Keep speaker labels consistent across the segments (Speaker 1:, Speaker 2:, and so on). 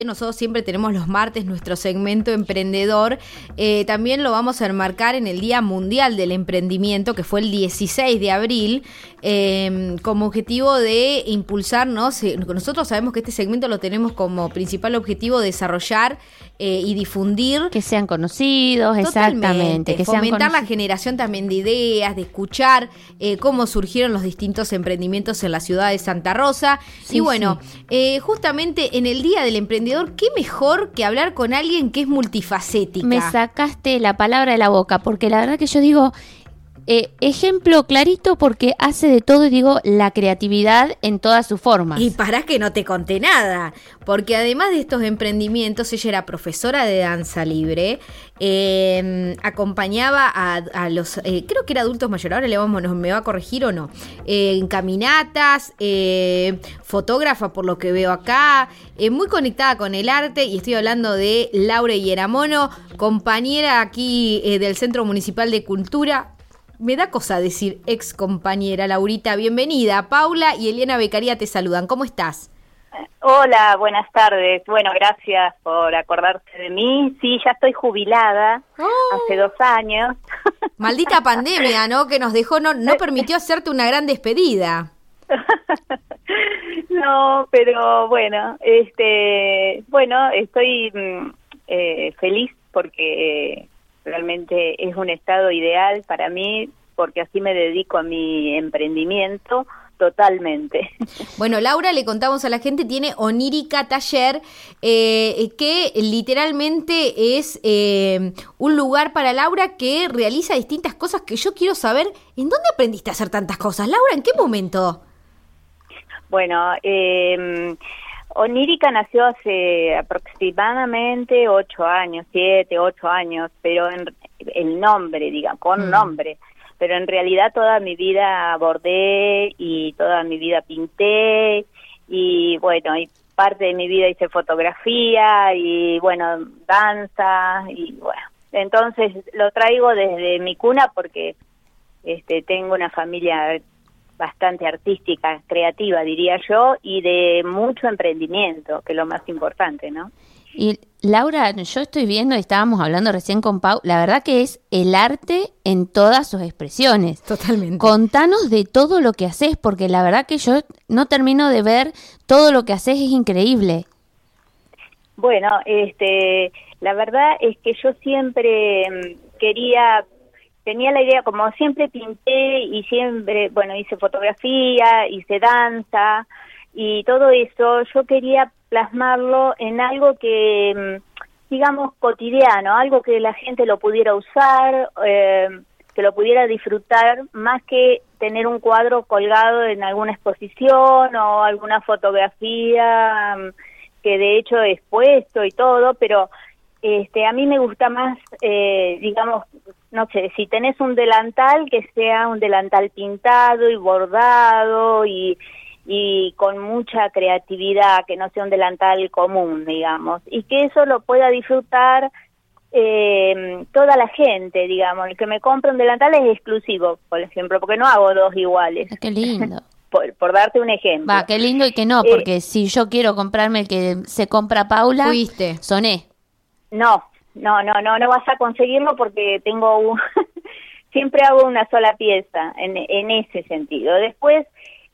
Speaker 1: Nosotros siempre tenemos los martes nuestro segmento emprendedor, también lo vamos a enmarcar en el Día Mundial del Emprendimiento, que fue el 16 de abril, como objetivo de impulsarnos. Nosotros sabemos que este segmento lo tenemos como principal objetivo desarrollar y difundir.
Speaker 2: Que sean conocidos, exactamente. Que
Speaker 1: fomentar la generación también de ideas, de escuchar cómo surgieron los distintos emprendimientos en la ciudad de Santa Rosa. Sí, y bueno, sí. Justamente en el Día del Emprendedor, qué mejor que hablar con alguien que es multifacética.
Speaker 2: Me sacaste la palabra de la boca, porque la verdad que yo digo, ejemplo clarito porque hace de todo, y digo, la creatividad en todas sus formas.
Speaker 1: Y pará que no te conté nada, porque además de estos emprendimientos, ella era profesora de danza libre, acompañaba a los, creo que era adultos mayores, ahora me va a corregir o no, en caminatas, fotógrafa por lo que veo acá, muy conectada con el arte, y estoy hablando de Laura Ieramono, compañera aquí del Centro Municipal de Cultura. Me da cosa decir ex compañera, Laurita. Bienvenida. Paula y Eliana Beccaria te saludan. ¿Cómo estás?
Speaker 3: Hola, buenas tardes. Bueno, gracias por acordarse de mí. Sí, ya estoy jubilada hace 2 años.
Speaker 1: Maldita pandemia, ¿no? Que nos dejó, no permitió hacerte una gran despedida.
Speaker 3: No, pero bueno, estoy feliz porque realmente es un estado ideal para mí, porque así me dedico a mi emprendimiento totalmente.
Speaker 1: Bueno, Laura, le contamos a la gente, tiene Onírica Taller, que literalmente es un lugar para Laura que realiza distintas cosas que yo quiero saber. ¿En dónde aprendiste a hacer tantas cosas, Laura? ¿En qué momento?
Speaker 3: Bueno, Onírica nació hace aproximadamente 8 años, 7, 8 años, pero el nombre, digamos, con nombre. Pero en realidad toda mi vida bordé y toda mi vida pinté y bueno, y parte de mi vida hice fotografía y bueno, danza y bueno. Entonces lo traigo desde mi cuna porque tengo una familia bastante artística, creativa, diría yo, y de mucho emprendimiento, que es lo más importante, ¿no?
Speaker 2: Y Laura, yo estoy viendo, y estábamos hablando recién con Pau, la verdad que es el arte en todas sus expresiones.
Speaker 1: Totalmente.
Speaker 2: Contanos de todo lo que haces, porque la verdad que yo no termino de ver todo lo que haces, es increíble.
Speaker 3: Bueno, la verdad es que yo siempre tenía la idea, como siempre pinté y siempre, bueno, hice fotografía, hice danza y todo eso, yo quería plasmarlo en algo que, digamos, cotidiano, algo que la gente lo pudiera usar, que lo pudiera disfrutar, más que tener un cuadro colgado en alguna exposición o alguna fotografía que de hecho he expuesto y todo, pero a mí me gusta más, digamos, no sé, si tenés un delantal, que sea un delantal pintado y bordado y con mucha creatividad, que no sea un delantal común, digamos, y que eso lo pueda disfrutar toda la gente, digamos. El que me compra un delantal es exclusivo, por ejemplo, porque no hago 2 iguales.
Speaker 2: Qué lindo.
Speaker 3: Por darte un ejemplo.
Speaker 2: Va, qué lindo y que no, porque si yo quiero comprarme el que se compra Paula,
Speaker 1: fuiste.
Speaker 2: Soné.
Speaker 3: No vas a conseguirlo porque tengo siempre hago una sola pieza en ese sentido. Después,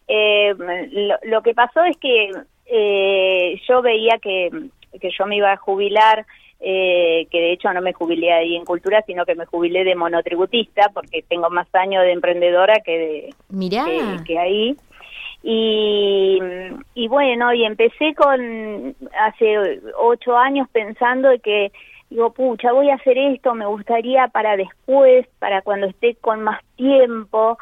Speaker 3: lo que pasó es que yo veía que yo me iba a jubilar, que de hecho no me jubilé ahí en Cultura, sino que me jubilé de monotributista, porque tengo más años de emprendedora que ahí. Y bueno, y empecé hace 8 años pensando de que, digo, pucha, voy a hacer esto, me gustaría para después, para cuando esté con más tiempo,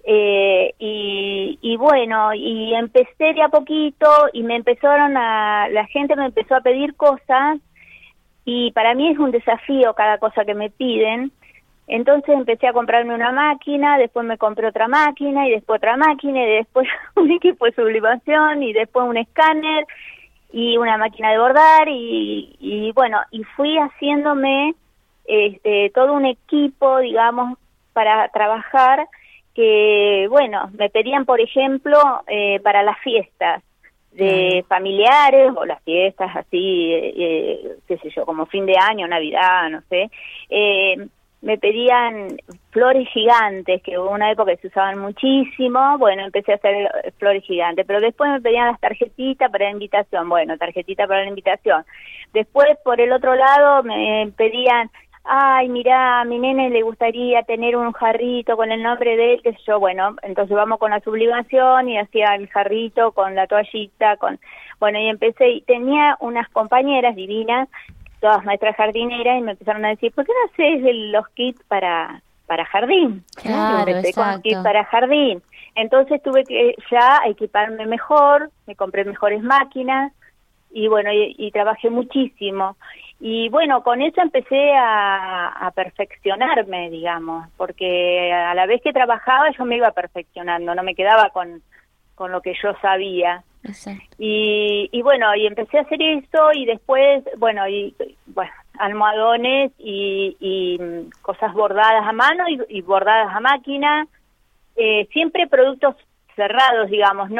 Speaker 3: y bueno, y empecé de a poquito, y la gente me empezó a pedir cosas, y para mí es un desafío cada cosa que me piden. Entonces empecé a comprarme una máquina, después me compré otra máquina, y después otra máquina, y después un equipo de sublimación, y después un escáner, y una máquina de bordar, y bueno, y fui haciéndome todo un equipo, digamos, para trabajar, que bueno, me pedían, por ejemplo, para las fiestas, de familiares o las fiestas así, qué sé yo, como fin de año, Navidad, no sé, me pedían flores gigantes, que hubo una época que se usaban muchísimo. Bueno, empecé a hacer flores gigantes, pero después me pedían las tarjetitas para la invitación. Bueno, tarjetita para la invitación. Después, por el otro lado, me pedían, ay, mirá, a mi nene le gustaría tener un jarrito con el nombre de él, qué sé yo. Bueno, entonces vamos con la sublimación y hacía el jarrito con la toallita, bueno, y empecé, y tenía unas compañeras divinas, todas maestras jardineras, y me empezaron a decir, ¿por qué no haces los kits para jardín?
Speaker 2: Claro,
Speaker 3: Empecé
Speaker 2: exacto.
Speaker 3: con kits para jardín. Entonces tuve que ya equiparme mejor, me compré mejores máquinas, y bueno, y trabajé muchísimo. Y bueno, con eso empecé a perfeccionarme, digamos, porque a la vez que trabajaba yo me iba perfeccionando, no me quedaba con lo que yo sabía.
Speaker 2: Exacto.
Speaker 3: Y bueno, y empecé a hacer eso, y después, bueno, almohadones y cosas bordadas a mano y bordadas a máquina, siempre productos cerrados, digamos,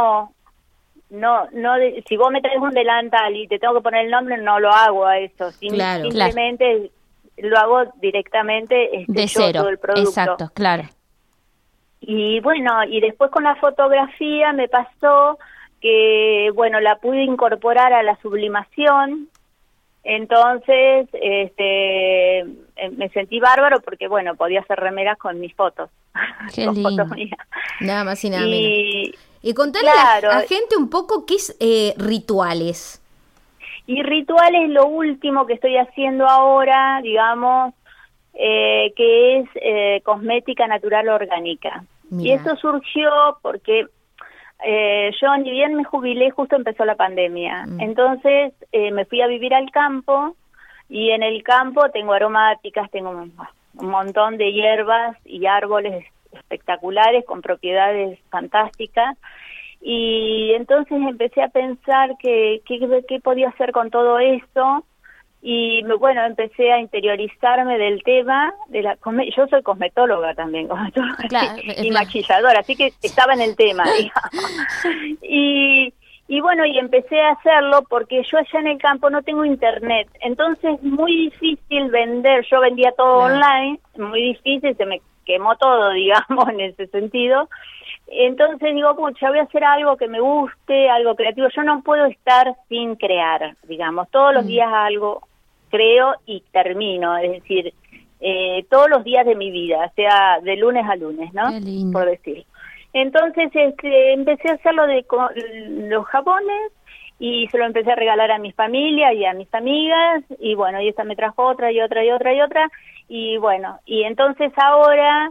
Speaker 3: si vos me traes un delantal y te tengo que poner el nombre, no lo hago a eso,
Speaker 1: Claro,
Speaker 3: simplemente lo hago directamente
Speaker 2: De
Speaker 3: yo,
Speaker 2: cero,
Speaker 3: todo el producto.
Speaker 2: exacto, claro.
Speaker 3: Y bueno, y después con la fotografía me pasó que, bueno, la pude incorporar a la sublimación. Entonces, me sentí bárbaro porque, bueno, podía hacer remeras con mis fotos.
Speaker 2: Qué
Speaker 3: con
Speaker 2: lindo.
Speaker 3: fotos mías.
Speaker 1: Nada más y nada menos.
Speaker 3: Y
Speaker 1: Y contale
Speaker 3: claro.
Speaker 1: a la gente un poco qué es rituales.
Speaker 3: Y rituales, lo último que estoy haciendo ahora, digamos, que es cosmética natural orgánica.
Speaker 1: Mirá.
Speaker 3: Y eso surgió porque yo, ni bien me jubilé, justo empezó la pandemia. Entonces me fui a vivir al campo, y en el campo tengo aromáticas, tengo un montón de hierbas y árboles espectaculares con propiedades fantásticas. Y entonces empecé a pensar qué podía hacer con todo eso, y bueno, empecé a interiorizarme del tema de yo soy cosmetóloga también,
Speaker 2: Claro,
Speaker 3: y maquilladora, así que estaba en el tema, digamos. Y bueno, y empecé a hacerlo porque yo allá en el campo no tengo internet, entonces muy difícil vender. Yo vendía todo online, muy difícil, se me quemó todo, digamos, en ese sentido. Entonces digo, pucha, voy a hacer algo que me guste, algo creativo. Yo no puedo estar sin crear, digamos. Todos los días algo creo y termino, es decir, todos los días de mi vida, sea de lunes a lunes, ¿no?
Speaker 2: Qué lindo.
Speaker 3: Por decir. Entonces empecé a hacerlo de los jabones, y se lo empecé a regalar a mi familia y a mis amigas, y bueno, y esta me trajo otra y otra y otra y otra, y bueno, y entonces ahora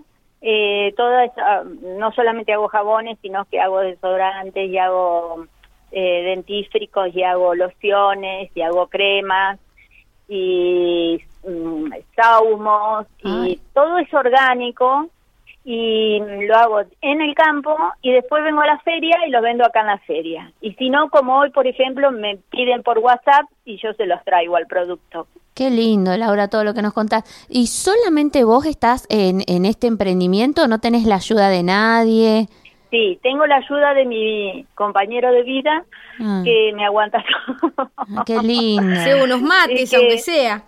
Speaker 3: no solamente hago jabones, sino que hago desodorantes, y hago dentífricos, y hago lociones, y hago cremas, y saumos, y todo es orgánico, y lo hago en el campo, y después vengo a la feria y los vendo acá en la feria. Y si no, como hoy, por ejemplo, me piden por WhatsApp y yo se los traigo al producto.
Speaker 2: Qué lindo, Laura, todo lo que nos contás. ¿Y solamente vos estás en este emprendimiento? ¿No tenés la ayuda de nadie?
Speaker 3: Sí, tengo la ayuda de mi compañero de vida, que me aguanta todo.
Speaker 2: Qué lindo.
Speaker 1: Hace unos mates, aunque sea.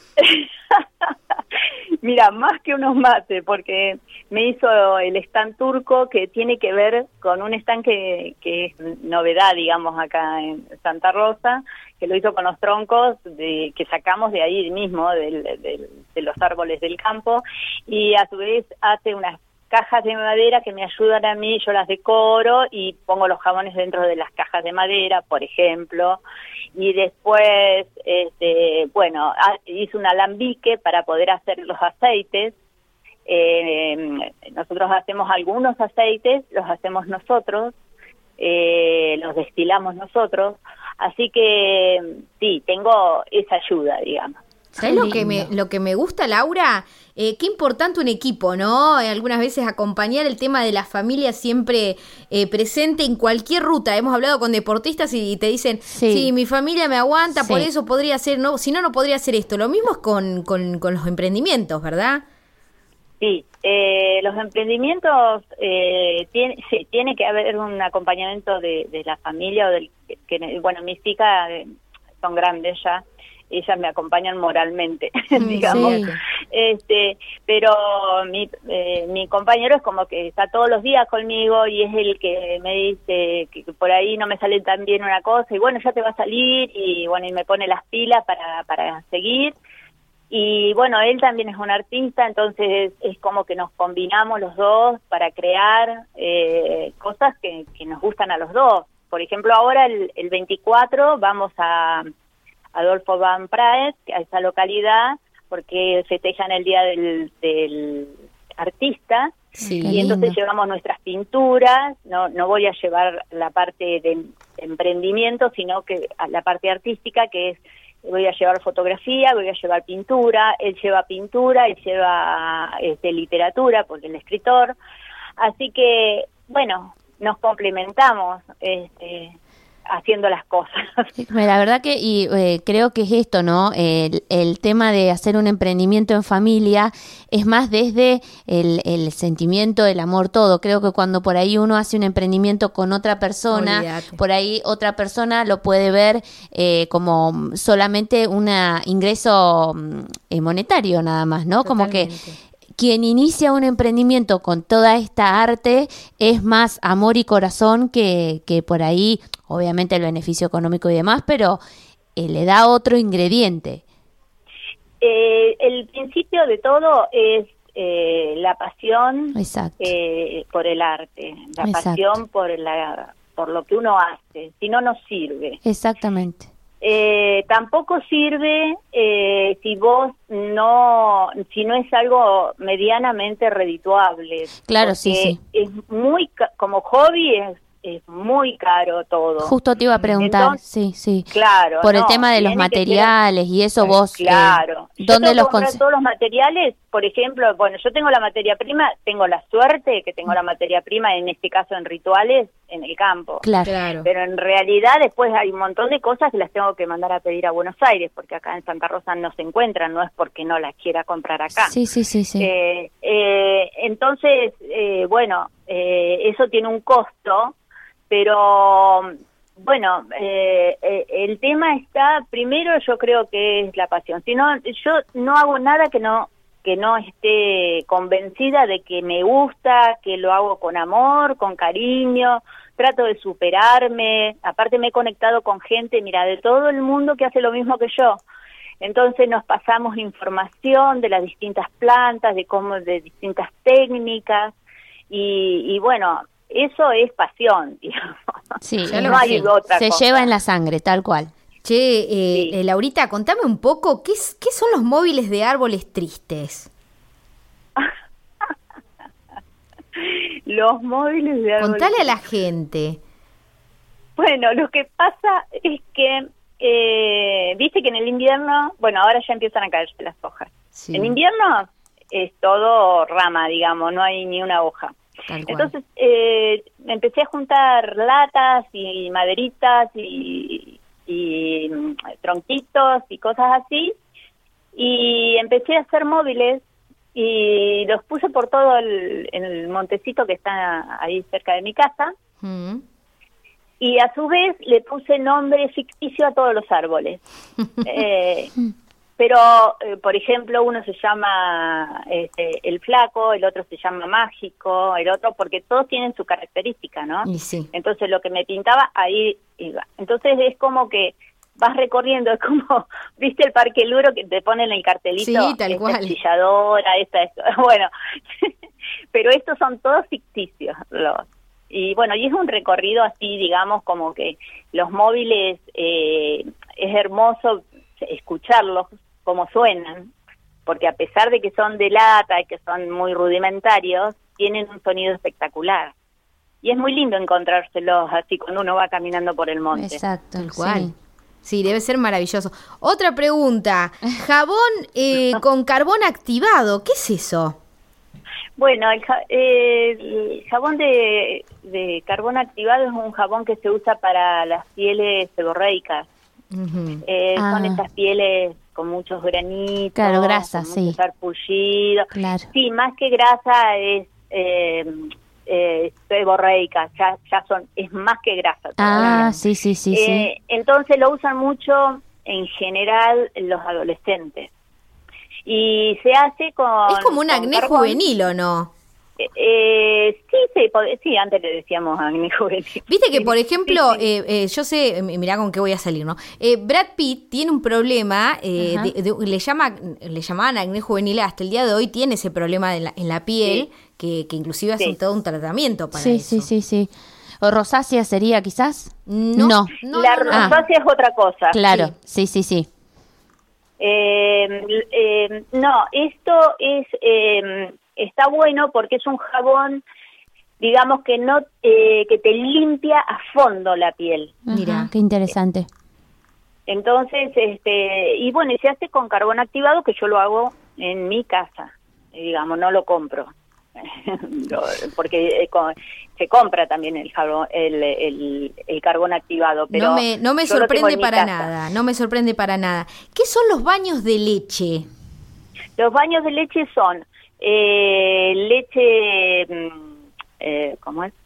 Speaker 3: Mira, más que unos mates, porque me hizo el stand turco, que tiene que ver con un stand que es novedad, digamos, acá en Santa Rosa, que lo hizo con los troncos que sacamos de ahí mismo, de los árboles del campo, y a su vez hace unas cajas de madera que me ayudan a mí, yo las decoro y pongo los jabones dentro de las cajas de madera, por ejemplo. Y después, bueno, hice un alambique para poder hacer los aceites. Nosotros hacemos algunos aceites, los hacemos nosotros, los destilamos nosotros. Así que sí, tengo esa ayuda, digamos.
Speaker 1: ¿Sabes lo que me gusta, Laura? Qué importante un equipo, ¿no? Algunas veces acompañar el tema de la familia siempre presente en cualquier ruta. Hemos hablado con deportistas y te dicen, sí, mi familia me aguanta, por eso podría hacer, no, si no, no podría hacer esto. Lo mismo es con los emprendimientos, ¿verdad?
Speaker 3: Sí, los emprendimientos tiene que haber un acompañamiento de la familia o bueno, mis hijas son grandes ya, ellas me acompañan moralmente, digamos.
Speaker 1: Sí.
Speaker 3: Pero mi compañero es como que está todos los días conmigo y es el que me dice que por ahí no me sale tan bien una cosa y bueno, ya te va a salir y bueno, y me pone las pilas para seguir. Y bueno, él también es un artista, entonces es como que nos combinamos los dos para crear cosas que nos gustan a los dos. Por ejemplo, ahora el 24 vamos a Adolfo Van Praet, a esa localidad, porque festejan el Día del Artista,
Speaker 1: Sí,
Speaker 3: y entonces llevamos nuestras pinturas, no voy a llevar la parte de emprendimiento, sino que a la parte artística, que es, voy a llevar fotografía, voy a llevar pintura, él lleva literatura, porque él es escritor, así que, bueno, nos complementamos, haciendo las cosas.
Speaker 2: La verdad que creo que es esto, ¿no? El tema de hacer un emprendimiento en familia es más desde el sentimiento, el amor, todo. Creo que cuando por ahí uno hace un emprendimiento con otra persona,
Speaker 1: Olvídate.
Speaker 2: por ahí otra persona lo puede ver como solamente un ingreso monetario nada más, ¿no? Como que quien inicia un emprendimiento con toda esta arte es más amor y corazón que por ahí, obviamente el beneficio económico y demás, pero le da otro ingrediente.
Speaker 3: El principio de todo es la pasión por el arte, la pasión por lo que uno hace, si no, no sirve.
Speaker 2: Exactamente.
Speaker 3: Tampoco sirve si no es algo medianamente redituable.
Speaker 2: Claro, sí.
Speaker 3: Es muy, como hobby es muy caro todo.
Speaker 2: Justo te iba a preguntar, entonces, sí.
Speaker 3: Claro.
Speaker 2: Por el tema de los materiales y eso vos,
Speaker 3: claro.
Speaker 2: ¿dónde los
Speaker 3: conseguís? Todos los materiales, por ejemplo, bueno, yo tengo la materia prima, tengo la suerte que tengo la materia prima, en este caso en rituales, en el campo.
Speaker 2: Claro.
Speaker 3: Pero en realidad después hay un montón de cosas que las tengo que mandar a pedir a Buenos Aires, porque acá en Santa Rosa no se encuentran, no es porque no las quiera comprar acá.
Speaker 2: Sí.
Speaker 3: Entonces, bueno, eso tiene un costo, pero bueno, el tema está, primero yo creo que es la pasión. Si no, yo no hago nada que no esté convencida de que me gusta, que lo hago con amor, con cariño, trato de superarme. Aparte me he conectado con gente, mira, de todo el mundo que hace lo mismo que yo. Entonces nos pasamos información de las distintas plantas, de distintas técnicas y bueno, eso es pasión, digamos.
Speaker 2: Sí,
Speaker 3: no hay otra
Speaker 2: se
Speaker 3: cosa.
Speaker 2: lleva en la sangre, tal cual.
Speaker 1: Che,
Speaker 3: Sí.
Speaker 1: Laurita, contame un poco, ¿qué son los móviles de árboles tristes?
Speaker 3: Los móviles de árboles.
Speaker 1: Contale a la gente.
Speaker 3: Bueno, lo que pasa es que, viste que en el invierno, bueno, ahora ya empiezan a caerse las hojas.
Speaker 1: Sí.
Speaker 3: En invierno es todo rama, digamos, no hay ni una hoja.
Speaker 1: Tal cual.
Speaker 3: Entonces empecé a juntar latas y maderitas y tronquitos y cosas así, y empecé a hacer móviles y los puse por todo el montecito que está ahí cerca de mi casa. Y a su vez le puse nombre ficticio a todos los árboles. Pero, por ejemplo, uno se llama el Flaco, el otro se llama Mágico, el otro, porque todos tienen su característica, ¿no?
Speaker 1: Y sí.
Speaker 3: Entonces lo que me pintaba, ahí iba. Entonces es como que vas recorriendo, es como, ¿viste el Parque Luro que te ponen el cartelito?
Speaker 1: Sí, tal cual.
Speaker 3: Chilladora, esto. Bueno, pero estos son todos ficticios, y bueno, y es un recorrido así, digamos, como que los móviles, es hermoso escucharlos como suenan, porque a pesar de que son de lata y que son muy rudimentarios, tienen un sonido espectacular. Y es muy lindo encontrárselos así cuando uno va caminando por el monte.
Speaker 2: Exacto,
Speaker 1: Tal cual. Sí, debe ser maravilloso. Otra pregunta, jabón con carbón activado, ¿qué es eso?
Speaker 3: Bueno, el jabón de carbón activado es un jabón que se usa para las pieles seborreicas. Son estas pieles con muchos granitos,
Speaker 2: claro, grasa,
Speaker 3: con
Speaker 2: sí,
Speaker 3: mucho sarpullido.
Speaker 2: claro.
Speaker 3: Sí, más que grasa es seborreica, es más que grasa todavía.
Speaker 2: Sí.
Speaker 3: Entonces lo usan mucho en general los adolescentes. Y se hace con...
Speaker 1: Es como un acné
Speaker 3: carbón.
Speaker 1: juvenil, ¿o no?
Speaker 3: Sí, antes le decíamos acné juvenil.
Speaker 1: Viste que, por ejemplo,
Speaker 3: Sí.
Speaker 1: yo sé, mirá con qué voy a salir, ¿no? Brad Pitt tiene un problema, le llamaban acné juvenil, hasta el día de hoy tiene ese problema en la piel, que inclusive hace todo un tratamiento para eso.
Speaker 2: Sí. ¿O rosácea sería quizás?
Speaker 1: No.
Speaker 3: La rosácea es otra cosa.
Speaker 2: Claro, sí.
Speaker 3: No, esto es está bueno porque es un jabón, digamos que no que te limpia a fondo la piel.
Speaker 2: Mira, qué interesante.
Speaker 3: Entonces, y bueno, y se hace con carbón activado, que yo lo hago en mi casa, digamos, no lo compro. Porque se compra también el jabón, el carbón activado, pero
Speaker 1: no me sorprende para nada, no me sorprende para nada. ¿Qué son los baños de leche?
Speaker 3: Los baños de leche son leche, ¿cómo es?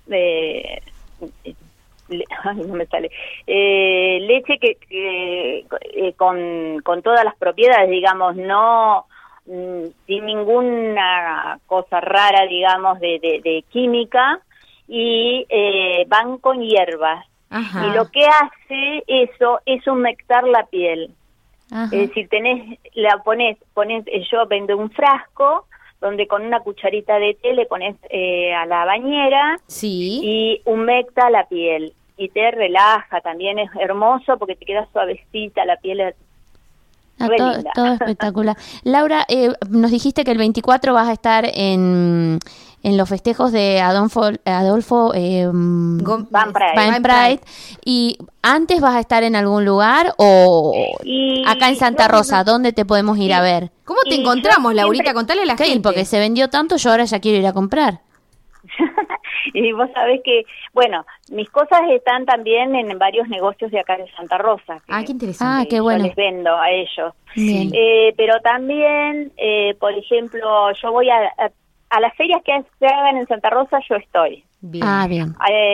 Speaker 3: Ay, no me sale. Leche que con todas las propiedades, digamos, no sin ninguna cosa rara, digamos, de química, y van con hierbas.
Speaker 1: Ajá.
Speaker 3: Y lo que hace eso es humectar la piel.
Speaker 2: Ajá.
Speaker 3: Es decir, pones, yo vendo un frasco donde con una cucharita de té le pones a la bañera,
Speaker 1: sí,
Speaker 3: y humecta la piel y te relaja. También es hermoso porque te queda suavecita la piel.
Speaker 2: Todo espectacular. Laura, nos dijiste que el 24 vas a estar en los festejos de Adolfo
Speaker 3: Van
Speaker 2: Pride. ¿Y antes vas a estar en algún lugar o acá en Santa Rosa? ¿Dónde te podemos ir a ver?
Speaker 1: ¿Cómo te encontramos, Laurita? Contale a la gente.
Speaker 2: Porque se vendió tanto, yo ahora ya quiero ir a comprar.
Speaker 3: Y vos sabés que, bueno, mis cosas están también en varios negocios de acá de Santa Rosa.
Speaker 1: Qué interesante.
Speaker 2: Qué bueno.
Speaker 3: Yo les vendo a ellos.
Speaker 2: Bien.
Speaker 3: Pero también, por ejemplo, yo voy a las ferias que se hagan en Santa Rosa, yo estoy.
Speaker 1: Bien.
Speaker 2: Bien.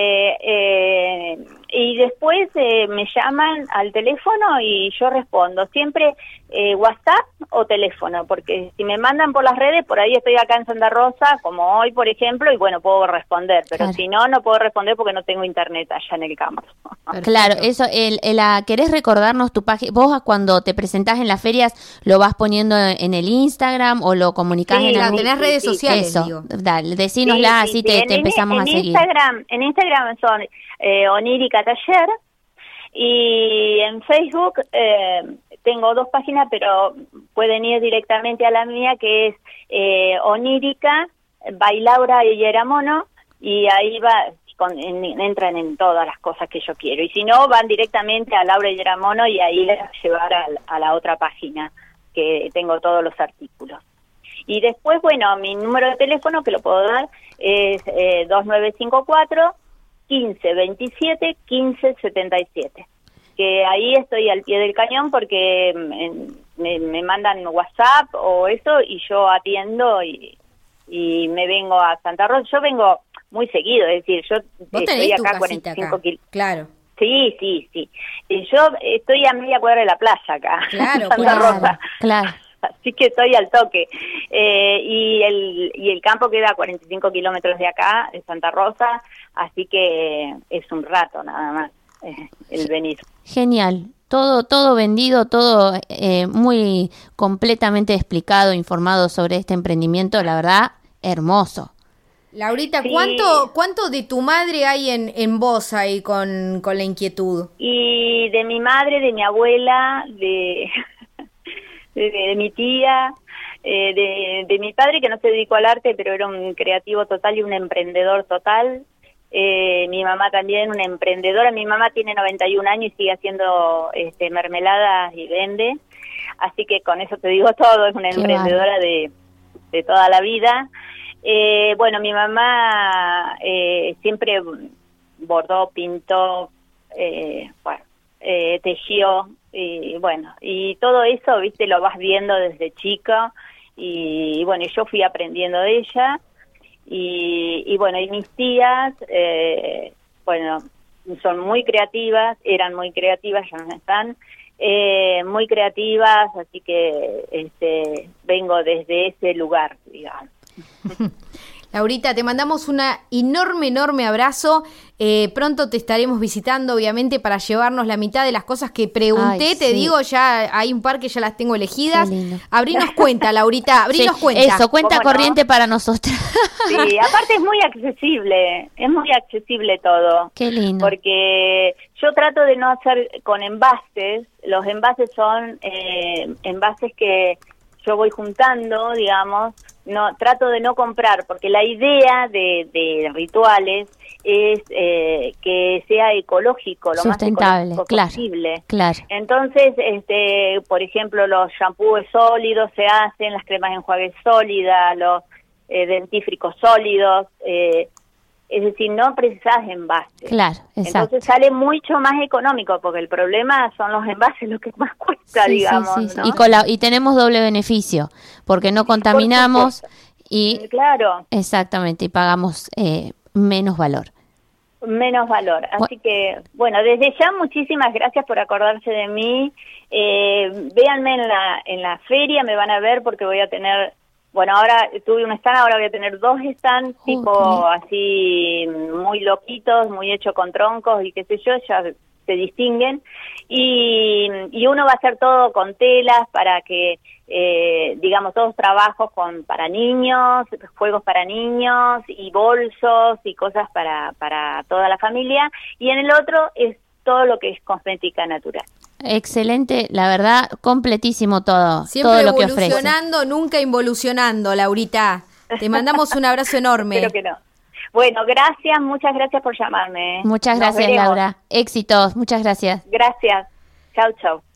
Speaker 3: Y después me llaman al teléfono y yo respondo. Siempre WhatsApp o teléfono, porque si me mandan por las redes, por ahí estoy acá en Santa Rosa, como hoy, por ejemplo, y bueno, puedo responder. Pero
Speaker 2: claro,
Speaker 3: si no, no puedo responder porque no tengo internet allá en el campo.
Speaker 2: Claro, eso, ¿querés recordarnos tu página? ¿Vos cuando te presentás en las ferias lo vas poniendo en el Instagram o lo comunicás en algún...
Speaker 1: tenés redes sociales,
Speaker 2: eso,
Speaker 1: digo.
Speaker 2: Dale, decínosla, así te empezamos a seguir.
Speaker 3: En Instagram son Onírica Taller, y en Facebook tengo 2 páginas, pero pueden ir directamente a la mía, que es Onírica by Laura Yeramono, y ahí entran en todas las cosas que yo quiero. Y si no, van directamente a Laura Yeramono y ahí les va a llevar a la otra página, que tengo todos los artículos. Y después, bueno, mi número de teléfono, que lo puedo dar, es 2954 1527 1577. Que ahí estoy al pie del cañón porque me mandan WhatsApp o eso y yo atiendo y me vengo a Santa Rosa. Yo vengo muy seguido, es decir, yo estoy acá 45 kilómetros.
Speaker 1: Claro.
Speaker 3: Sí. Y yo estoy a media cuadra de la playa acá,
Speaker 1: claro,
Speaker 3: Santa Rosa.
Speaker 2: Claro.
Speaker 3: Así que estoy al toque. Y el campo queda a 45 kilómetros de acá, de Santa Rosa, así que es un rato nada más el venir.
Speaker 2: Genial. Todo vendido, todo muy completamente explicado, informado sobre este emprendimiento, la verdad, hermoso.
Speaker 1: Laurita,
Speaker 3: Sí.
Speaker 1: ¿cuánto de tu madre hay en vos ahí con la inquietud?
Speaker 3: Y de mi madre, de mi abuela, de mi tía, de mi padre, que no se dedicó al arte, pero era un creativo total y un emprendedor total. Mi mamá también, una emprendedora. Mi mamá tiene 91 años y sigue haciendo mermeladas y vende. Así que con eso te digo todo, es una emprendedora de toda la vida. Bueno, mi mamá siempre bordó, pintó, tejió. y bueno, y todo eso, viste, lo vas viendo desde chica, y bueno, yo fui aprendiendo de ella, y bueno, y mis tías, bueno, son muy creativas, eran muy creativas, ya no están, muy creativas, así que vengo desde ese lugar, digamos.
Speaker 1: Laurita, te mandamos un enorme abrazo. Pronto te estaremos visitando, obviamente, para llevarnos la mitad de las cosas que pregunté.
Speaker 2: Ay,
Speaker 1: te
Speaker 2: sí.
Speaker 1: digo, ya hay un par que ya las tengo elegidas. Abrinos cuenta, Laurita, abrinos
Speaker 2: Sí,
Speaker 1: cuenta.
Speaker 2: eso, cuenta
Speaker 3: ¿Cómo no?
Speaker 2: corriente para nosotras.
Speaker 3: Sí, aparte es muy accesible todo.
Speaker 2: Qué lindo.
Speaker 3: Porque yo trato de no hacer con envases, los envases son envases que yo voy juntando, digamos, no trato de no comprar, porque la idea de rituales es que sea ecológico, lo
Speaker 2: sustentable,
Speaker 3: más ecológico
Speaker 2: claro,
Speaker 3: posible.
Speaker 2: claro.
Speaker 3: Entonces, por ejemplo, los shampoos sólidos se hacen, las cremas de enjuague sólidas, los dentífricos sólidos, es decir, no precisas envases.
Speaker 2: Claro, exacto.
Speaker 3: Entonces sale mucho más económico, porque el problema son los envases, lo que más cuesta,
Speaker 2: Sí,
Speaker 3: digamos,
Speaker 2: sí, sí.
Speaker 3: ¿no?
Speaker 2: Y tenemos doble beneficio, porque no contaminamos y
Speaker 3: claro,
Speaker 2: exactamente, y pagamos menos valor.
Speaker 3: menos valor. Así que, bueno, desde ya muchísimas gracias por acordarse de mí. Véanme en la feria, me van a ver porque voy a tener... Bueno, ahora tuve un stand, ahora voy a tener 2 stands, tipo así muy loquitos, muy hecho con troncos y qué sé yo, ya se distinguen. Y uno va a hacer todo con telas para que, digamos, todos trabajos para niños, juegos para niños y bolsos y cosas para toda la familia. Y en el otro es todo lo que es cosmética natural.
Speaker 2: Excelente, la verdad, completísimo todo,
Speaker 1: Siempre
Speaker 2: todo lo que ofrece.
Speaker 1: evolucionando, nunca involucionando, Laurita. Te mandamos un abrazo enorme.
Speaker 3: Espero que no. Bueno, gracias, muchas gracias por llamarme.
Speaker 2: Muchas
Speaker 3: Nos
Speaker 2: gracias,
Speaker 3: veremos.
Speaker 2: Laura. Éxitos, muchas gracias.
Speaker 3: Gracias. Chau, chau.